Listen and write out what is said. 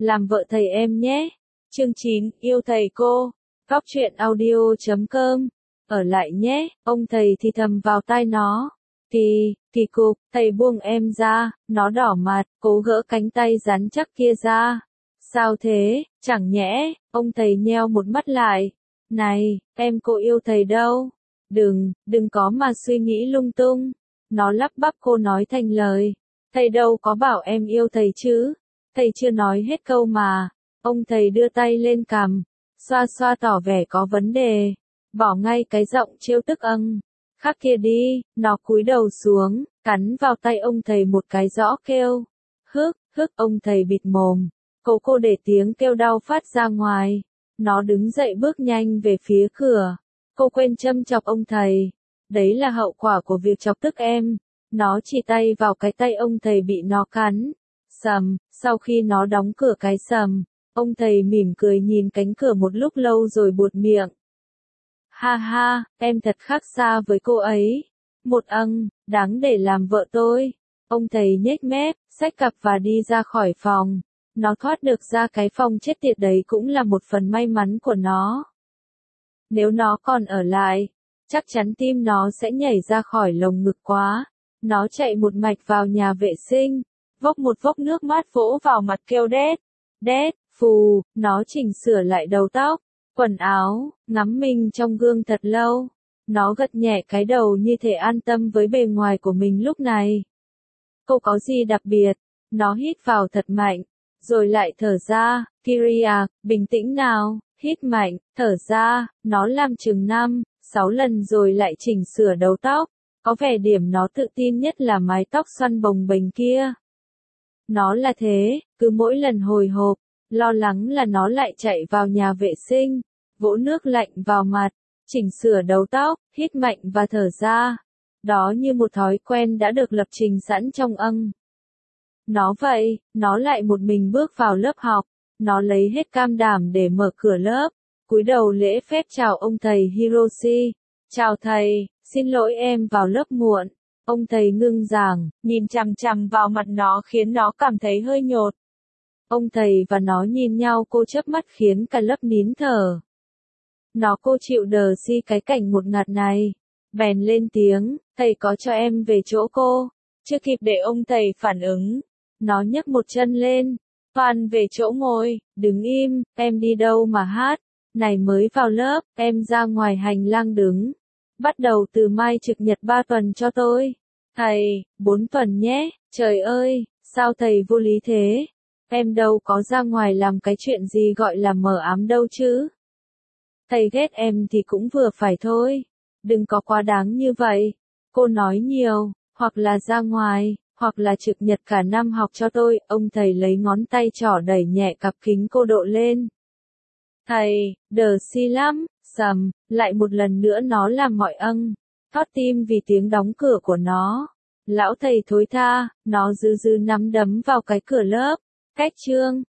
làm vợ thầy em nhé. Chương 9, yêu thầy cô. Góc truyện audio.com. Ở lại nhé, ông thầy thì thầm vào tai nó. Kỳ cục, thầy buông em ra, nó đỏ mặt, cố gỡ cánh tay rắn chắc kia ra. Sao thế, chẳng nhẽ, ông thầy nheo một mắt lại. Này, em cô yêu thầy đâu? Đừng có mà suy nghĩ lung tung. Nó lắp bắp cô nói thành lời. Thầy đâu có bảo em yêu thầy chứ? Thầy chưa nói hết câu mà. Ông thầy đưa tay lên cằm, xoa xoa tỏ vẻ có vấn đề. Bỏ ngay cái giọng trêu tức khắc kia đi, nó cúi đầu xuống, cắn vào tay ông thầy một cái rõ kêu. Hức, ông thầy bịt mồm. Cô để tiếng kêu đau phát ra ngoài. Nó đứng dậy bước nhanh về phía cửa. Cô quên châm chọc ông thầy. Đấy là hậu quả của việc chọc tức em. Nó chỉ tay vào cái tay ông thầy bị nó cắn. Sau khi nó đóng cửa cái ông thầy mỉm cười nhìn cánh cửa một lúc lâu rồi buột miệng. Ha ha, em thật khác xa với cô ấy. Một đáng để làm vợ tôi. Ông thầy nhếch mép, xách cặp và đi ra khỏi phòng. Nó thoát được ra cái phòng chết tiệt đấy cũng là một phần may mắn của nó. Nếu nó còn ở lại, chắc chắn tim nó sẽ nhảy ra khỏi lồng ngực quá. Nó chạy một mạch vào nhà vệ sinh, vốc một vốc nước mát vỗ vào mặt kêu đét, phù, nó chỉnh sửa lại đầu tóc, quần áo, ngắm mình trong gương thật lâu. Nó gật nhẹ cái đầu như thể an tâm với bề ngoài của mình lúc này. Cô có gì đặc biệt? Nó hít vào thật mạnh, rồi lại thở ra. Kyria, bình tĩnh nào, hít mạnh, thở ra. Nó làm chừng 5-6 lần rồi lại chỉnh sửa đầu tóc. Có vẻ điểm nó tự tin nhất là mái tóc xoăn bồng bềnh kia. Nó là thế, cứ mỗi lần hồi hộp, lo lắng là nó lại chạy vào nhà vệ sinh, vỗ nước lạnh vào mặt, chỉnh sửa đầu tóc, hít mạnh và thở ra. Đó như một thói quen đã được lập trình sẵn trong nó vậy, nó lại một mình bước vào lớp học. Nó lấy hết can đảm để mở cửa lớp, cúi đầu lễ phép chào ông thầy Hiroshi. Chào thầy, xin lỗi em vào lớp muộn. Ông thầy ngưng giảng, nhìn chằm chằm vào mặt nó khiến nó cảm thấy hơi nhột. Ông thầy và nó nhìn nhau cô chớp mắt khiến cả lớp nín thở. Cô chịu đờ si cái cảnh ngột ngạt này. Bèn lên tiếng, thầy có cho em về chỗ cô. Chưa kịp để ông thầy phản ứng. Nó nhấc một chân lên, toàn về chỗ ngồi, đứng im, em đi đâu mà hát. Này mới vào lớp, em ra ngoài hành lang đứng. Bắt đầu từ mai trực nhật 3 tuần cho tôi. Thầy, 4 tuần nhé, trời ơi, sao thầy vô lý thế? Em đâu có ra ngoài làm cái chuyện gì gọi là mờ ám đâu chứ. Thầy ghét em thì cũng vừa phải thôi. Đừng có quá đáng như vậy. Cô nói nhiều, hoặc là ra ngoài, hoặc là trực nhật cả năm học cho tôi. Ông thầy lấy ngón tay trỏ đẩy nhẹ cặp kính cô độ lên. Thầy, đờ si lắm, lại một lần nữa nó làm mọi thót tim vì tiếng đóng cửa của nó. Lão thầy thối tha, nó dư nắm đấm vào cái cửa lớp. Cách chương